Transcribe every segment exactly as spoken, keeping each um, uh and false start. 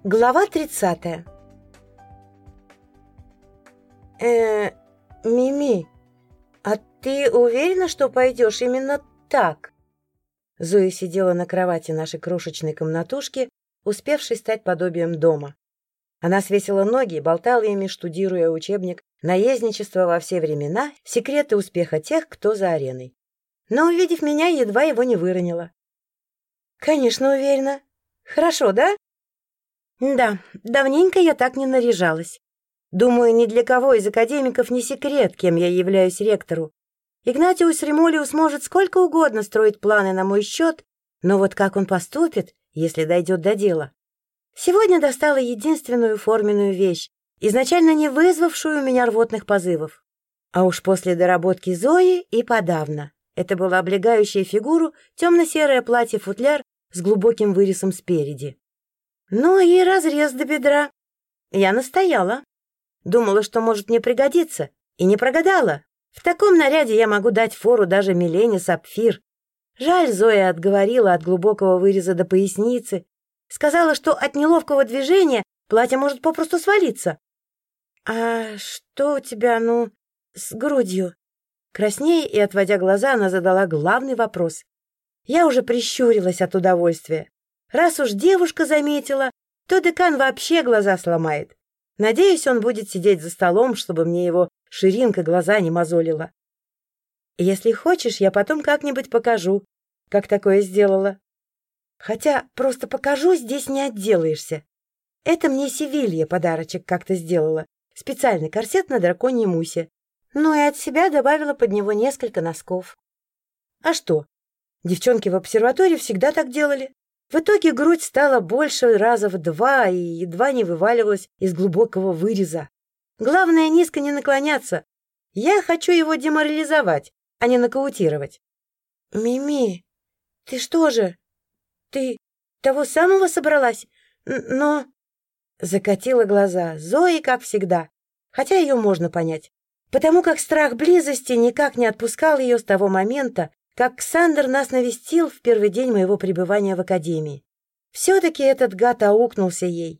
Глава тридцатая. Э, Мими, а ты уверена, что пойдешь именно так? Зоя сидела на кровати нашей крошечной комнатушки, успевшей стать подобием дома. Она свесила ноги и болтала ими, штудируя учебник «Наездничество во все времена. Секреты успеха тех, кто за ареной». Но, увидев меня, едва его не выронила. Конечно, уверена. Хорошо, да? Да, давненько я так не наряжалась. Думаю, ни для кого из академиков не секрет, кем я являюсь ректору. Игнатиус Ремолиус может сколько угодно строить планы на мой счет, но вот как он поступит, если дойдет до дела? Сегодня достала единственную форменную вещь, изначально не вызвавшую у меня рвотных позывов. А уж после доработки Зои и подавно. Это было облегающее фигуру темно-серое платье-футляр с глубоким вырезом спереди. Ну и разрез до бедра. Я настояла. Думала, что может мне пригодиться, и не прогадала. В таком наряде я могу дать фору даже Милене Сапфир. Жаль, Зоя отговорила от глубокого выреза до поясницы. Сказала, что от неловкого движения платье может попросту свалиться. — А что у тебя, ну, с грудью? Краснея и отводя глаза, она задала главный вопрос. Я уже прищурилась от удовольствия. Раз уж девушка заметила, то декан вообще глаза сломает. Надеюсь, он будет сидеть за столом, чтобы мне его ширинка глаза не мозолила. Если хочешь, я потом как-нибудь покажу, как такое сделала. Хотя просто покажу, здесь не отделаешься. Это мне Севилья подарочек как-то сделала. Специальный корсет на драконьей мусе. Ну и от себя добавила под него несколько носков. А что? Девчонки в обсерватории всегда так делали. В итоге грудь стала больше раза в два и едва не вываливалась из глубокого выреза. Главное, низко не наклоняться. Я хочу его деморализовать, а не нокаутировать. — Мими, ты что же? Ты того самого собралась? Но... Закатила глаза Зои, как всегда, хотя ее можно понять, потому как страх близости никак не отпускал ее с того момента, как Ксандр нас навестил в первый день моего пребывания в академии. Все-таки этот гад аукнулся ей.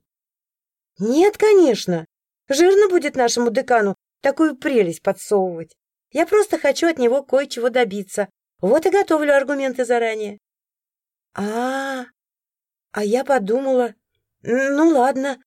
Нет, конечно, жирно будет нашему декану такую прелесть подсовывать. Я просто хочу от него кое-чего добиться. Вот и готовлю аргументы заранее. А, а я подумала, ну ладно,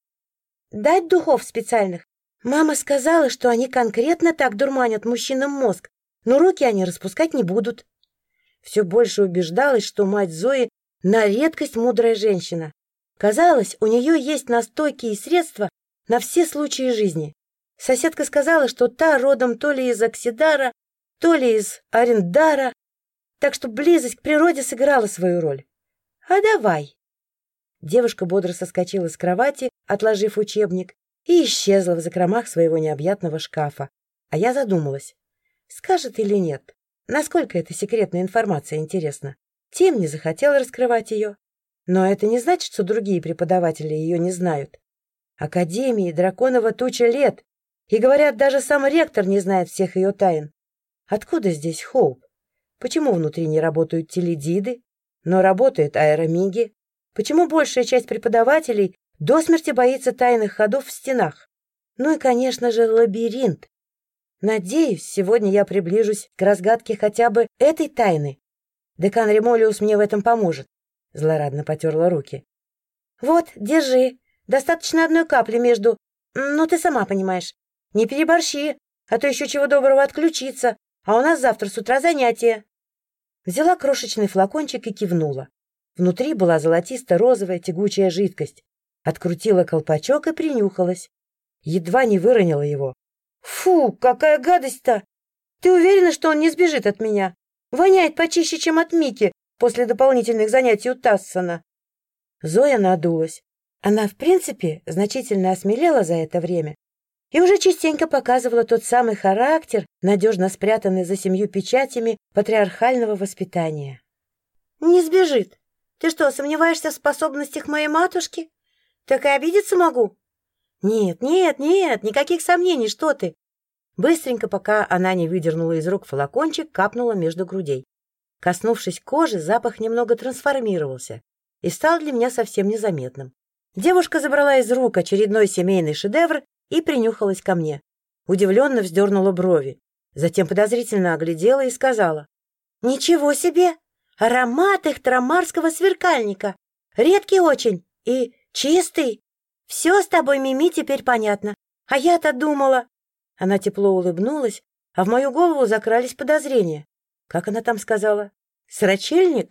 дать духов специальных. Мама сказала, что они конкретно так дурманят мужчинам мозг, но руки они распускать не будут. Все больше убеждалась, что мать Зои на редкость мудрая женщина. Казалось, у нее есть настойки и средства на все случаи жизни. Соседка сказала, что та родом то ли из Оксидара, то ли из Арендара, так что близость к природе сыграла свою роль. А давай. Девушка бодро соскочила с кровати, отложив учебник, и исчезла в закромах своего необъятного шкафа. А я задумалась, скажет или нет. Насколько эта секретная информация интересна? Тим не захотел раскрывать ее. Но это не значит, что другие преподаватели ее не знают. Академии драконова туча лет, и, говорят, даже сам ректор не знает всех ее тайн. Откуда здесь Хоуп? Почему внутри не работают теледиды, но работает аэромиги? Почему большая часть преподавателей до смерти боится тайных ходов в стенах? Ну и, конечно же, лабиринт. Надеюсь, сегодня я приближусь к разгадке хотя бы этой тайны. Декан Ремолиус мне в этом поможет. Злорадно потерла руки. Вот, держи. Достаточно одной капли между... Ну, ты сама понимаешь. Не переборщи, а то еще чего доброго отключиться, а у нас завтра с утра занятия. Взяла крошечный флакончик и кивнула. Внутри была золотисто-розовая тягучая жидкость. Открутила колпачок и принюхалась. Едва не выронила его. Фу, какая гадость-то! Ты уверена, что он не сбежит от меня? Воняет почище, чем от Мики после дополнительных занятий у Тассона. Зоя надулась. Она, в принципе, значительно осмелела за это время и уже частенько показывала тот самый характер, надежно спрятанный за семью печатями патриархального воспитания. Не сбежит. Ты что, сомневаешься в способностях моей матушки? Так и обидеться могу. Нет, нет, нет, никаких сомнений, что ты. Быстренько, пока она не выдернула из рук флакончик, капнула между грудей. Коснувшись кожи, запах немного трансформировался и стал для меня совсем незаметным. Девушка забрала из рук очередной семейный шедевр и принюхалась ко мне. Удивленно вздернула брови. Затем подозрительно оглядела и сказала: «Ничего себе! Аромат ихтрамарского сверкальника! Редкий очень и чистый! Все с тобой, Мими, теперь понятно. А я-то думала...» Она тепло улыбнулась, а в мою голову закрались подозрения. Как она там сказала? «Срачельник?»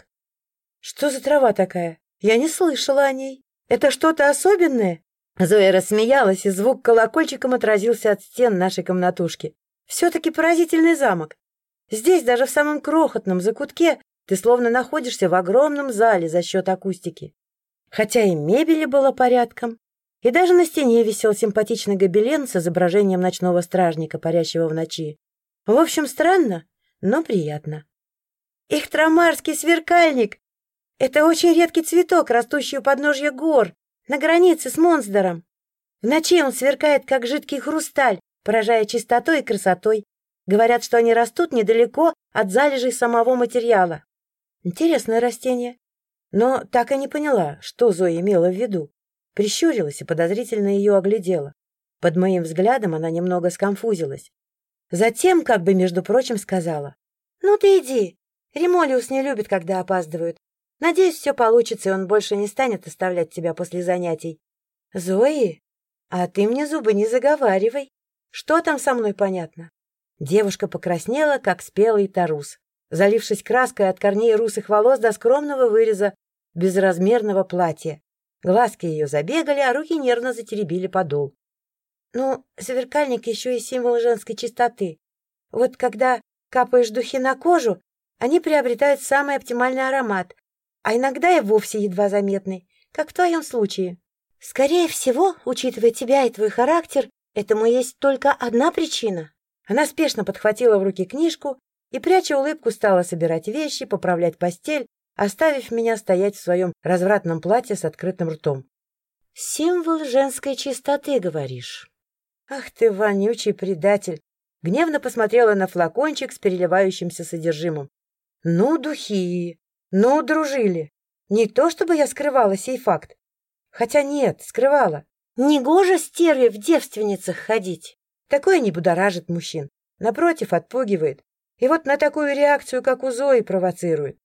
Что за трава такая? Я не слышала о ней. Это что-то особенное? Зоя рассмеялась, и звук колокольчиком отразился от стен нашей комнатушки. Все-таки поразительный замок. Здесь, даже в самом крохотном закутке, ты словно находишься в огромном зале за счет акустики. Хотя и мебели было порядком, и даже на стене висел симпатичный гобелен с изображением ночного стражника, парящего в ночи. В общем, странно, но приятно. Ихтрамарский сверкальник! Это очень редкий цветок, растущий у подножья гор, на границе с Монсдором. В ночи он сверкает, как жидкий хрусталь, поражая чистотой и красотой. Говорят, что они растут недалеко от залежей самого материала. Интересное растение. Но так и не поняла, что Зоя имела в виду. Прищурилась и подозрительно ее оглядела. Под моим взглядом она немного сконфузилась. Затем, как бы, между прочим, сказала: «Ну ты иди, Ремолиус не любит, когда опаздывают. Надеюсь, все получится, и он больше не станет оставлять тебя после занятий. Зои, а ты мне зубы не заговаривай. Что там со мной понятно?» Девушка покраснела, как спелый тарус, залившись краской от корней русых волос до скромного выреза безразмерного платья. Глазки ее забегали, а руки нервно затеребили подол. «Ну, сверкальник еще и символ женской чистоты. Вот когда капаешь духи на кожу, они приобретают самый оптимальный аромат, а иногда и вовсе едва заметный, как в твоем случае. Скорее всего, учитывая тебя и твой характер, этому есть только одна причина». Она спешно подхватила в руки книжку и, пряча улыбку, стала собирать вещи, поправлять постель, оставив меня стоять в своем развратном платье с открытым ртом. «Символ женской чистоты, говоришь?» «Ах ты, вонючий предатель!» Гневно посмотрела на флакончик с переливающимся содержимым. «Ну, духи! Ну, дружили! Не то чтобы я скрывала сей факт. Хотя нет, скрывала. Негоже стерве в девственницах ходить. Такое не будоражит мужчин. Напротив, отпугивает. И вот на такую реакцию, как у Зои, провоцирует.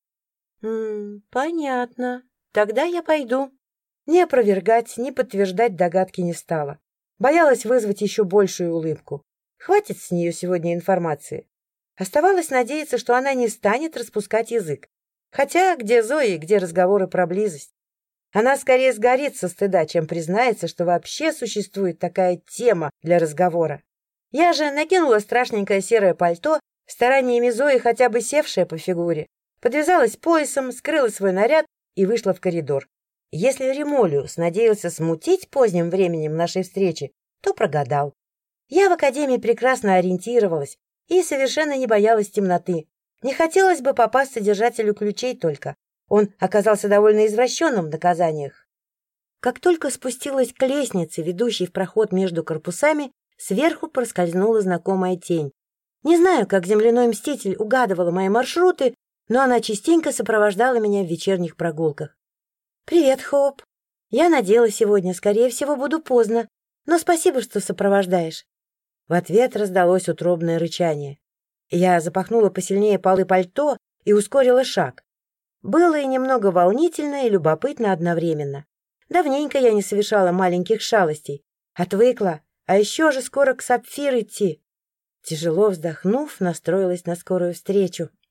«М-м, понятно. Тогда я пойду». Ни опровергать, ни подтверждать догадки не стала. Боялась вызвать еще большую улыбку. Хватит с нее сегодня информации. Оставалось надеяться, что она не станет распускать язык. Хотя где Зои, где разговоры про близость? Она скорее сгорит со стыда, чем признается, что вообще существует такая тема для разговора. Я же накинула страшненькое серое пальто, стараниями Зои хотя бы севшее по фигуре, подвязалась поясом, скрыла свой наряд и вышла в коридор. Если Ремолиус надеялся смутить поздним временем нашей встречи, то прогадал. Я в академии прекрасно ориентировалась и совершенно не боялась темноты. Не хотелось бы попасться держателю ключей только. Он оказался довольно извращенным в наказаниях. Как только спустилась к лестнице, ведущей в проход между корпусами, сверху проскользнула знакомая тень. Не знаю, как земляной мститель угадывала мои маршруты, но она частенько сопровождала меня в вечерних прогулках. «Привет, Хоуп. Я надела сегодня, скорее всего, буду поздно, но спасибо, что сопровождаешь». В ответ раздалось утробное рычание. Я запахнула посильнее полы пальто и ускорила шаг. Было и немного волнительно, и любопытно одновременно. Давненько я не совершала маленьких шалостей. Отвыкла, а еще же скоро к Сапфир идти. Тяжело вздохнув, настроилась на скорую встречу.